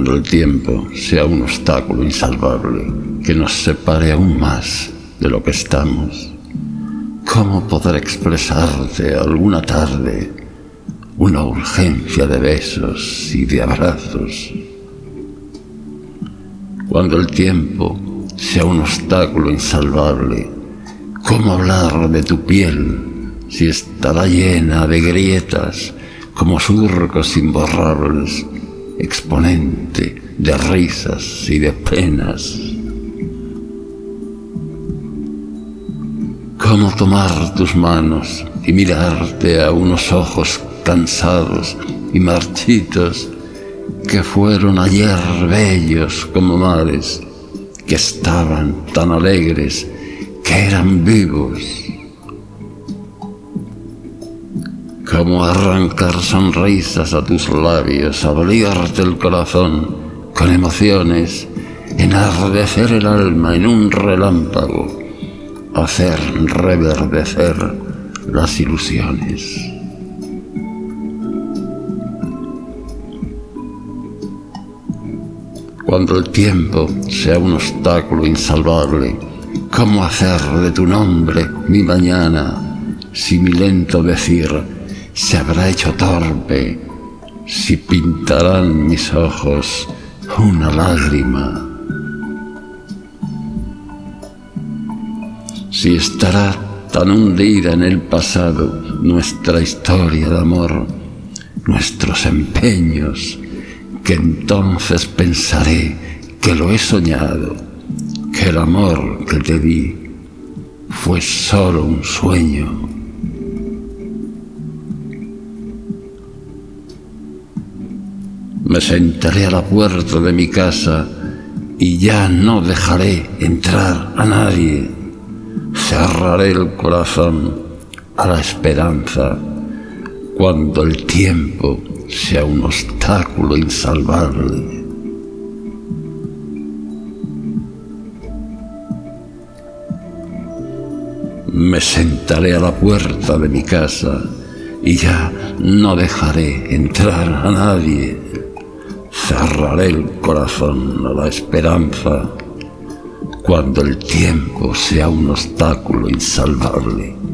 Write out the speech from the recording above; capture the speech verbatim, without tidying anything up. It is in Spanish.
cuando el tiempo sea un obstáculo insalvable que nos separe aún más de lo que estamos. ¿Cómo poder expresarte alguna tarde una urgencia de besos y de abrazos? Cuando el tiempo sea un obstáculo insalvable, ¿cómo hablar de tu piel si estará llena de grietas como surcos imborrables, exponente de risas y de penas? ¿Cómo tomar tus manos y mirarte a unos ojos cansados y marchitos que fueron ayer bellos como mares, que estaban tan alegres, que eran vivos? ¿Cómo arrancar sonrisas a tus labios, abrirte el corazón con emociones, enardecer el alma en un relámpago, hacer reverdecer las ilusiones? Cuando el tiempo sea un obstáculo insalvable, ¿cómo hacer de tu nombre mi mañana si mi lento decir se habrá hecho torpe, si pintarán mis ojos una lágrima? Si estará tan hundida en el pasado nuestra historia de amor, nuestros empeños, que entonces pensaré que lo he soñado, que el amor que te di fue solo un sueño. Me sentaré a la puerta de mi casa y ya no dejaré entrar a nadie. Cerraré el corazón a la esperanza cuando el tiempo sea un obstáculo insalvable. Me sentaré a la puerta de mi casa y ya no dejaré entrar a nadie. Cerraré el corazón a la esperanza cuando el tiempo sea un obstáculo insalvable.